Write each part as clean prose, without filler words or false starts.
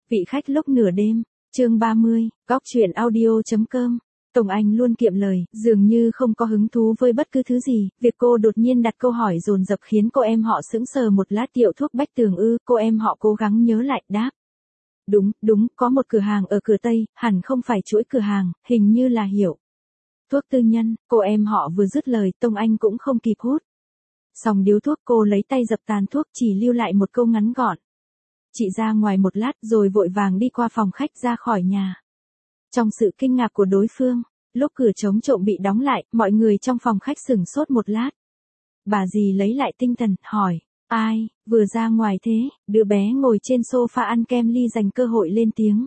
Vị khách lúc nửa đêm, chương 30, góc chuyện audio.com. Tông Anh luôn kiệm lời, dường như không có hứng thú với bất cứ thứ gì, việc cô đột nhiên đặt câu hỏi dồn dập khiến cô em họ sững sờ một lát. Tiệu thuốc Bách Tường ư? Cô em họ cố gắng nhớ lại, đáp. Đúng, có một cửa hàng ở cửa Tây, hẳn không phải chuỗi cửa hàng, hình như là Hiệu thuốc tư nhân. Cô em họ vừa dứt lời, Tông Anh cũng không kịp hút xong điếu thuốc, cô lấy tay dập tàn thuốc, chỉ lưu lại một câu ngắn gọn. Chị ra ngoài một lát, rồi vội vàng đi qua phòng khách ra khỏi nhà. Trong sự kinh ngạc của đối phương, lúc cửa trống trộm bị đóng lại, mọi người trong phòng khách sửng sốt một lát. Bà dì lấy lại tinh thần, hỏi, ai, vừa ra ngoài thế? Đứa bé ngồi trên sofa ăn kem ly dành cơ hội lên tiếng.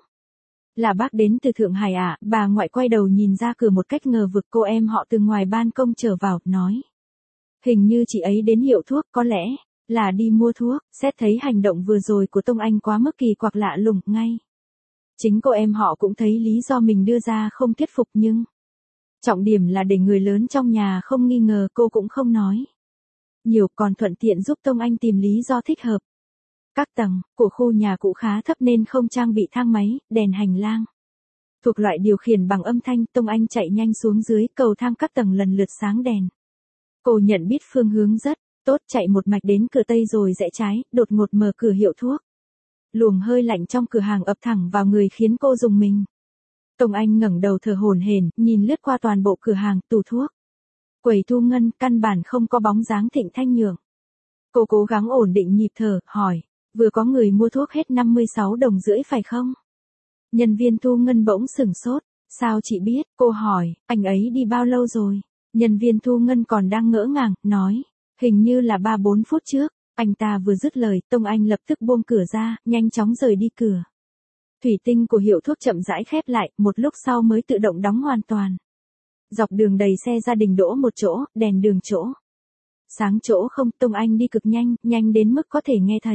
Là bác đến từ Thượng Hải à? Bà ngoại quay đầu nhìn ra cửa một cách ngờ vực. Cô em họ từ ngoài ban công trở vào, nói. Hình như chị ấy đến Hiệu thuốc, có lẽ là đi mua thuốc. Xét thấy hành động vừa rồi của Tông Anh quá mức kỳ quặc lạ lùng, ngay chính cô em họ cũng thấy lý do mình đưa ra không thuyết phục, nhưng trọng điểm là để người lớn trong nhà không nghi ngờ. Cô cũng không nói nhiều, còn thuận tiện giúp Tông Anh tìm lý do thích hợp. Các tầng của khu nhà cũ khá thấp nên không trang bị thang máy, đèn hành lang thuộc loại điều khiển bằng âm thanh. Tông Anh chạy nhanh xuống dưới, cầu thang các tầng lần lượt sáng đèn. Cô nhận biết phương hướng rất tốt, chạy một mạch đến cửa Tây rồi rẽ trái, đột ngột mở cửa Hiệu thuốc. Luồng hơi lạnh trong cửa hàng ập thẳng vào người khiến cô rùng mình. Tông Anh ngẩng đầu thở hổn hển, nhìn lướt qua toàn bộ cửa hàng, tủ thuốc, quầy thu ngân, căn bản không có bóng dáng Thịnh Thanh Nhượng. Cô cố gắng ổn định nhịp thở, hỏi, vừa có người mua thuốc hết 56,5 đồng phải không? Nhân viên thu ngân bỗng sửng sốt, sao chị biết? Cô hỏi, anh ấy đi bao lâu rồi? Nhân viên thu ngân còn đang ngỡ ngàng, nói, hình như là 3-4 phút trước. Anh ta vừa dứt lời, Tông Anh lập tức buông cửa ra, nhanh chóng rời đi. Cửa thủy tinh của Hiệu thuốc chậm rãi khép lại, một lúc sau mới tự động đóng hoàn toàn. Dọc đường đầy xe gia đình đỗ một chỗ, đèn đường chỗ sáng chỗ không. Tông Anh đi cực nhanh, nhanh đến mức có thể nghe thấy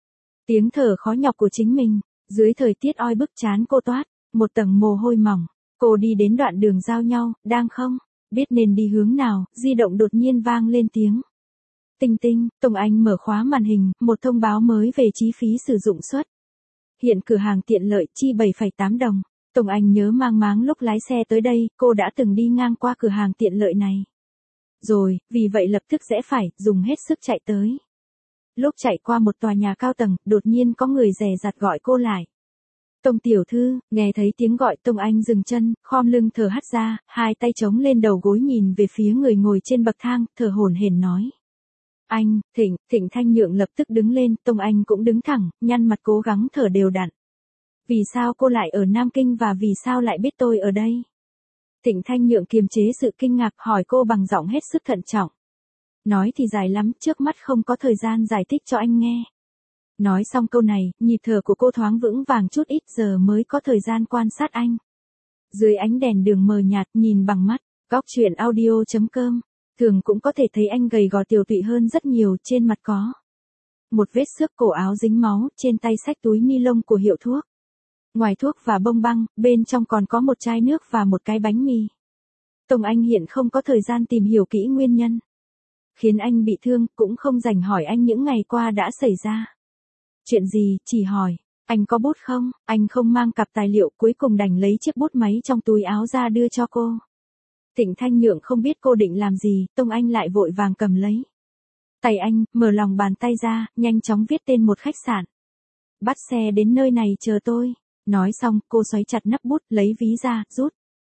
tiếng thở khó nhọc của chính mình. Dưới thời tiết oi bức, trán cô toát một tầng mồ hôi mỏng. Cô đi đến đoạn đường giao nhau, đang không biết nên đi hướng nào, di động đột nhiên vang lên tiếng tinh tinh. Tông Anh mở khóa màn hình, một thông báo mới về chi phí sử dụng suất hiện cửa hàng tiện lợi, chi 7,8 đồng. Tông Anh nhớ mang máng lúc lái xe tới đây, cô đã từng đi ngang qua cửa hàng tiện lợi này rồi, vì vậy lập tức rẽ phải, dùng hết sức chạy tới. Lúc chạy qua một tòa nhà cao tầng, đột nhiên có người dè dặt gọi cô lại. Tông tiểu thư. Nghe thấy tiếng gọi, Tông Anh dừng chân, khom lưng thở hắt ra, hai tay chống lên đầu gối nhìn về phía người ngồi trên bậc thang, thở hổn hển nói. Anh, Thịnh Thanh Nhượng lập tức đứng lên. Tông Anh cũng đứng thẳng, nhăn mặt cố gắng thở đều đặn. Vì sao cô lại ở Nam Kinh và vì sao lại biết tôi ở đây? Thịnh Thanh Nhượng kiềm chế sự kinh ngạc, hỏi cô bằng giọng hết sức thận trọng. Nói thì dài lắm, trước mắt không có thời gian giải thích cho anh nghe. Nói xong câu này, nhịp thở của cô thoáng vững vàng chút, ít giờ mới có thời gian quan sát anh. Dưới ánh đèn đường mờ nhạt, nhìn bằng mắt, góc chuyện audio.com, thường cũng có thể thấy anh gầy gò tiều tụy hơn rất nhiều. Trên mặt có một vết xước, cổ áo dính máu, trên tay xách túi ni lông của Hiệu thuốc. Ngoài thuốc và bông băng, bên trong còn có một chai nước và một cái bánh mì. Tông Anh hiện không có thời gian tìm hiểu kỹ nguyên nhân khiến anh bị thương, cũng không rảnh hỏi anh những ngày qua đã xảy ra chuyện gì, chỉ hỏi, anh có bút không? Anh không mang cặp tài liệu, cuối cùng đành lấy chiếc bút máy trong túi áo ra đưa cho cô. Thịnh Thanh Nhượng không biết cô định làm gì, Tông Anh lại vội vàng cầm lấy tay anh, mở lòng bàn tay ra, nhanh chóng viết tên một khách sạn. Bắt xe đến nơi này chờ tôi. Nói xong, cô xoáy chặt nắp bút, lấy ví ra, rút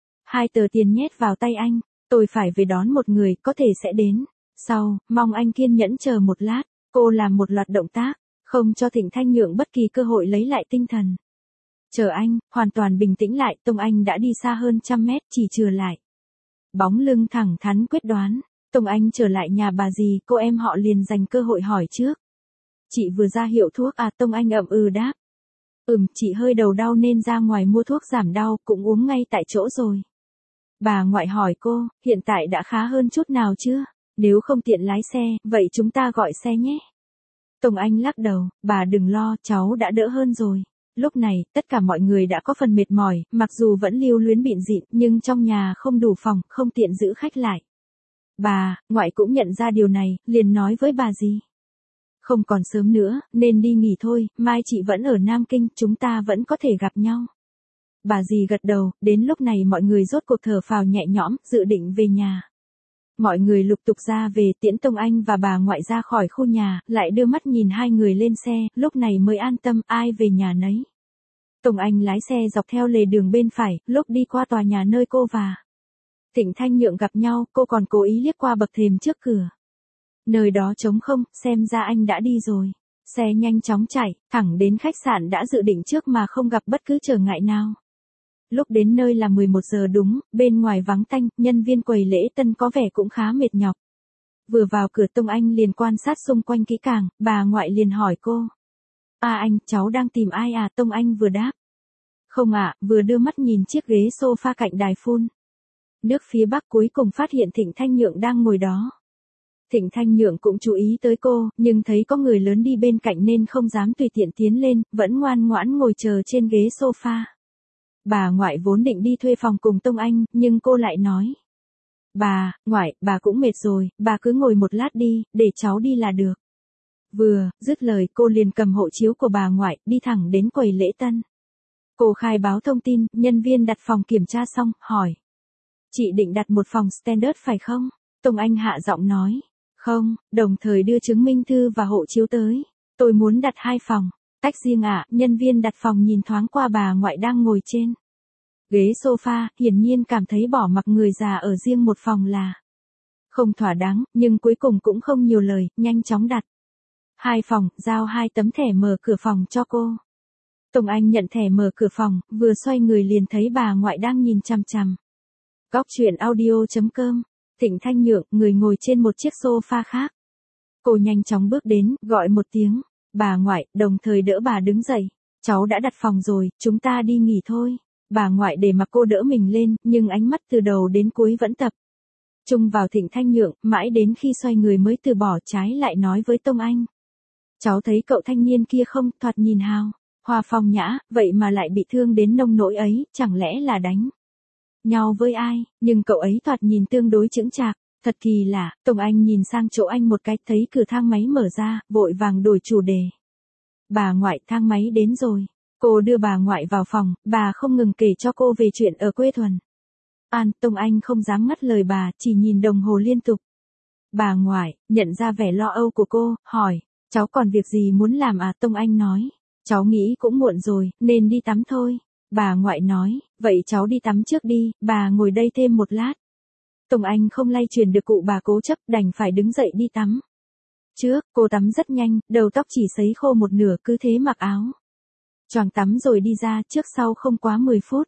2 tờ tiền nhét vào tay anh. Tôi phải về đón một người, có thể sẽ đến sau, mong anh kiên nhẫn chờ một lát. Cô làm một loạt động tác, không cho Thịnh Thanh Nhượng bất kỳ cơ hội lấy lại tinh thần. Chờ anh, hoàn toàn bình tĩnh lại. Tông Anh đã đi xa hơn 100 mét, chỉ chừa lại bóng lưng thẳng thắn quyết đoán. Tông Anh trở lại nhà bà dì, cô em họ liền dành cơ hội hỏi trước. Chị vừa ra Hiệu thuốc à? Tông Anh ậm ừ đáp. Chị hơi đầu đau nên ra ngoài mua thuốc giảm đau, cũng uống ngay tại chỗ rồi. Bà ngoại hỏi cô, hiện tại đã khá hơn chút nào chưa? Nếu không tiện lái xe, vậy chúng ta gọi xe nhé. Tông Anh lắc đầu, bà đừng lo, cháu đã đỡ hơn rồi. Lúc này, tất cả mọi người đã có phần mệt mỏi, mặc dù vẫn lưu luyến bịn rịn, nhưng trong nhà không đủ phòng, không tiện giữ khách lại. Bà ngoại cũng nhận ra điều này, liền nói với bà dì. Không còn sớm nữa, nên đi nghỉ thôi, mai chị vẫn ở Nam Kinh, chúng ta vẫn có thể gặp nhau. Bà dì gật đầu, đến lúc này mọi người rốt cuộc thở phào nhẹ nhõm, dự định về nhà. Mọi người lục tục ra về, tiễn Tông Anh và bà ngoại ra khỏi khu nhà, lại đưa mắt nhìn hai người lên xe, lúc này mới an tâm, ai về nhà nấy. Tông Anh lái xe dọc theo lề đường bên phải, lúc đi qua tòa nhà nơi cô và Thịnh Thanh Nhượng gặp nhau, cô còn cố ý liếc qua bậc thềm trước cửa. Nơi đó trống không, xem ra anh đã đi rồi. Xe nhanh chóng chạy, thẳng đến khách sạn đã dự định trước mà không gặp bất cứ trở ngại nào. Lúc đến nơi là 11 giờ đúng, bên ngoài vắng tanh, nhân viên quầy lễ tân có vẻ cũng khá mệt nhọc. Vừa vào cửa Tông Anh liền quan sát xung quanh kỹ càng, bà ngoại liền hỏi cô. Anh, cháu đang tìm ai à? Tông Anh vừa đáp. Không ạ, vừa đưa mắt nhìn chiếc ghế sofa cạnh đài phun nước phía bắc cuối cùng phát hiện Thịnh Thanh Nhượng đang ngồi đó. Thịnh Thanh Nhượng cũng chú ý tới cô, nhưng thấy có người lớn đi bên cạnh nên không dám tùy tiện tiến lên, vẫn ngoan ngoãn ngồi chờ trên ghế sofa. Bà ngoại vốn định đi thuê phòng cùng Tông Anh, nhưng cô lại nói. Bà, ngoại, bà cũng mệt rồi, bà cứ ngồi một lát đi, để cháu đi là được. Vừa, dứt lời cô liền cầm hộ chiếu của bà ngoại, đi thẳng đến quầy lễ tân. Cô khai báo thông tin, nhân viên đặt phòng kiểm tra xong, hỏi. Chị định đặt một phòng standard phải không? Tông Anh hạ giọng nói. Không, đồng thời đưa chứng minh thư và hộ chiếu tới. Tôi muốn đặt 2 phòng. Tách riêng ạ, nhân viên đặt phòng nhìn thoáng qua bà ngoại đang ngồi trên ghế sofa, hiển nhiên cảm thấy bỏ mặc người già ở riêng một phòng là không thỏa đáng, nhưng cuối cùng cũng không nhiều lời, nhanh chóng đặt 2 phòng, giao 2 tấm thẻ mở cửa phòng cho cô. Tông Anh nhận thẻ mở cửa phòng, vừa xoay người liền thấy bà ngoại đang nhìn chằm chằm. Góc truyện audio.com, Thịnh Thanh Nhượng, người ngồi trên một chiếc sofa khác. Cô nhanh chóng bước đến, gọi một tiếng. Bà ngoại, đồng thời đỡ bà đứng dậy. Cháu đã đặt phòng rồi, chúng ta đi nghỉ thôi. Bà ngoại để mặc cô đỡ mình lên, nhưng ánh mắt từ đầu đến cuối vẫn tập trung vào Thịnh Thanh Nhượng, mãi đến khi xoay người mới từ bỏ, trái lại nói với Tông Anh. Cháu thấy cậu thanh niên kia không, thoạt nhìn hào hoa phong nhã, vậy mà lại bị thương đến nông nỗi ấy, chẳng lẽ là đánh nhau với ai, nhưng cậu ấy thoạt nhìn tương đối chững chạc. Thật kỳ lạ, Tông Anh nhìn sang chỗ anh một cái, thấy cửa thang máy mở ra, vội vàng đổi chủ đề. Bà ngoại, thang máy đến rồi. Cô đưa bà ngoại vào phòng, bà không ngừng kể cho cô về chuyện ở quê Thuần An. Tông Anh không dám ngắt lời bà, chỉ nhìn đồng hồ liên tục. Bà ngoại, nhận ra vẻ lo âu của cô, hỏi, cháu còn việc gì muốn làm à? Tông Anh nói, cháu nghĩ cũng muộn rồi, nên đi tắm thôi. Bà ngoại nói, vậy cháu đi tắm trước đi, bà ngồi đây thêm một lát. Tông Anh không lay truyền được cụ bà cố chấp, đành phải đứng dậy đi tắm. Trước, cô tắm rất nhanh, đầu tóc chỉ sấy khô một nửa, cứ thế mặc áo choàng tắm rồi đi ra, trước sau không quá 10 phút.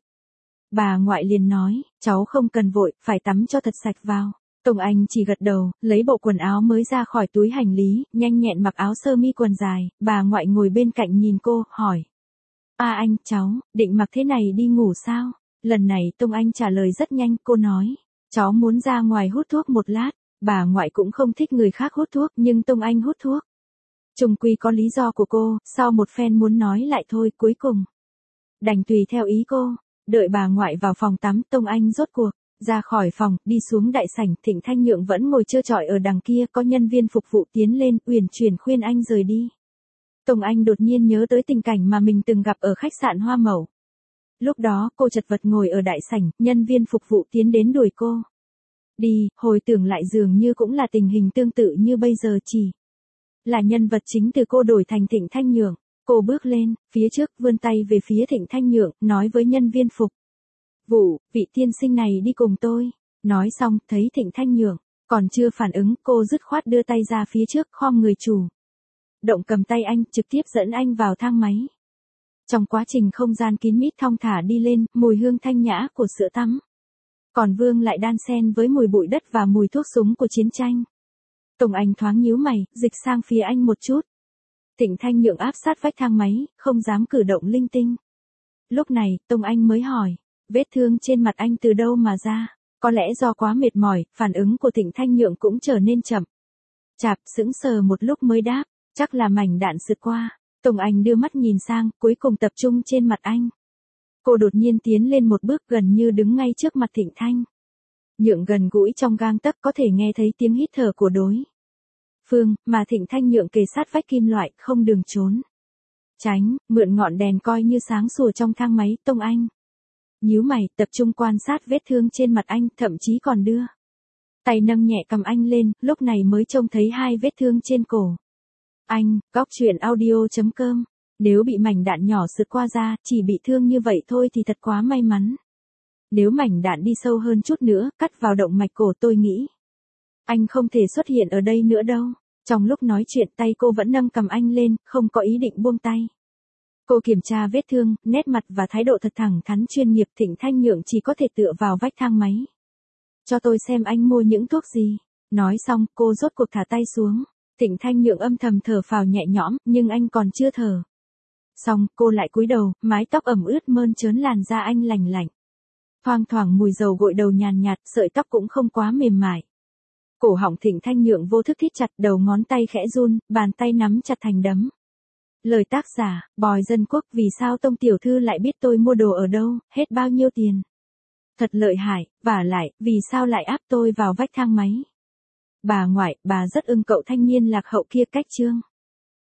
Bà ngoại liền nói, cháu không cần vội, phải tắm cho thật sạch vào. Tông Anh chỉ gật đầu, lấy bộ quần áo mới ra khỏi túi hành lý, nhanh nhẹn mặc áo sơ mi quần dài. Bà ngoại ngồi bên cạnh nhìn cô, hỏi. Anh, cháu, định mặc thế này đi ngủ sao? Lần này Tông Anh trả lời rất nhanh, cô nói. Cháu muốn ra ngoài hút thuốc một lát. Bà ngoại cũng không thích người khác hút thuốc, nhưng Tông Anh hút thuốc chung quy có lý do của cô, sau một phen muốn nói lại thôi, cuối cùng đành tùy theo ý cô. Đợi bà ngoại vào phòng tắm, Tông Anh rốt cuộc ra khỏi phòng, đi xuống đại sảnh. Thịnh Thanh Nhượng vẫn ngồi trơ trọi ở đằng kia, có nhân viên phục vụ tiến lên, uyển chuyển khuyên anh rời đi. Tông Anh đột nhiên nhớ tới tình cảnh mà mình từng gặp ở khách sạn Hoa Mậu. Lúc đó, cô chật vật ngồi ở đại sảnh, nhân viên phục vụ tiến đến đuổi cô đi, hồi tưởng lại dường như cũng là tình hình tương tự như bây giờ, chỉ là nhân vật chính từ cô đổi thành Thịnh Thanh Nhượng. Cô bước lên, phía trước, vươn tay về phía Thịnh Thanh Nhượng, nói với nhân viên phục vụ, vị tiên sinh này đi cùng tôi. Nói xong, thấy Thịnh Thanh Nhượng còn chưa phản ứng, cô dứt khoát đưa tay ra phía trước, khom người chủ động cầm tay anh, trực tiếp dẫn anh vào thang máy. Trong quá trình không gian kín mít thong thả đi lên, mùi hương thanh nhã của sữa tắm còn vương lại đan xen với mùi bụi đất và mùi thuốc súng của chiến tranh. Tông Anh thoáng nhíu mày, dịch sang phía anh một chút. Thịnh Thanh Nhượng áp sát vách thang máy, không dám cử động linh tinh. Lúc này, Tông Anh mới hỏi, vết thương trên mặt anh từ đâu mà ra? Có lẽ do quá mệt mỏi, phản ứng của Thịnh Thanh Nhượng cũng trở nên chậm chạp, sững sờ một lúc mới đáp, chắc là mảnh đạn sượt qua. Tông Anh đưa mắt nhìn sang, cuối cùng tập trung trên mặt anh. Cô đột nhiên tiến lên một bước, gần như đứng ngay trước mặt Thịnh Thanh Nhượng, gần gũi trong gang tấc, có thể nghe thấy tiếng hít thở của đối Phương, mà Thịnh Thanh Nhượng kề sát vách kim loại, không đường trốn. Tránh, mượn ngọn đèn coi như sáng sủa trong thang máy, Tông Anh. Nhíu mày, tập trung quan sát vết thương trên mặt anh, thậm chí còn đưa tay nâng nhẹ cầm anh lên, lúc này mới trông thấy 2 vết thương trên cổ. Anh, góc truyện audio.com. Nếu bị mảnh đạn nhỏ sượt qua da, chỉ bị thương như vậy thôi thì thật quá may mắn. Nếu mảnh đạn đi sâu hơn chút nữa, cắt vào động mạch cổ tôi nghĩ anh không thể xuất hiện ở đây nữa đâu. Trong lúc nói chuyện tay cô vẫn nâng cầm anh lên, không có ý định buông tay. Cô kiểm tra vết thương, nét mặt và thái độ thật thẳng thắn chuyên nghiệp. Thịnh Thanh Nhượng chỉ có thể tựa vào vách thang máy. Cho tôi xem anh mua những thuốc gì. Nói xong, cô rốt cuộc thả tay xuống. Thịnh Thanh Nhượng âm thầm thở phào nhẹ nhõm, nhưng anh còn chưa thở xong, cô lại cúi đầu, mái tóc ẩm ướt mơn trớn làn da anh lành lạnh. Thoang thoảng mùi dầu gội đầu nhàn nhạt, sợi tóc cũng không quá mềm mại. Cổ họng Thịnh Thanh Nhượng vô thức thít chặt, đầu ngón tay khẽ run, bàn tay nắm chặt thành đấm. Lời tác giả, Bòi Dân Quốc. Vì sao Tông tiểu thư lại biết tôi mua đồ ở đâu, hết bao nhiêu tiền? Thật lợi hại, vả lại, vì sao lại áp tôi vào vách thang máy? Bà ngoại, bà rất ưng cậu thanh niên lạc hậu kia cách chương.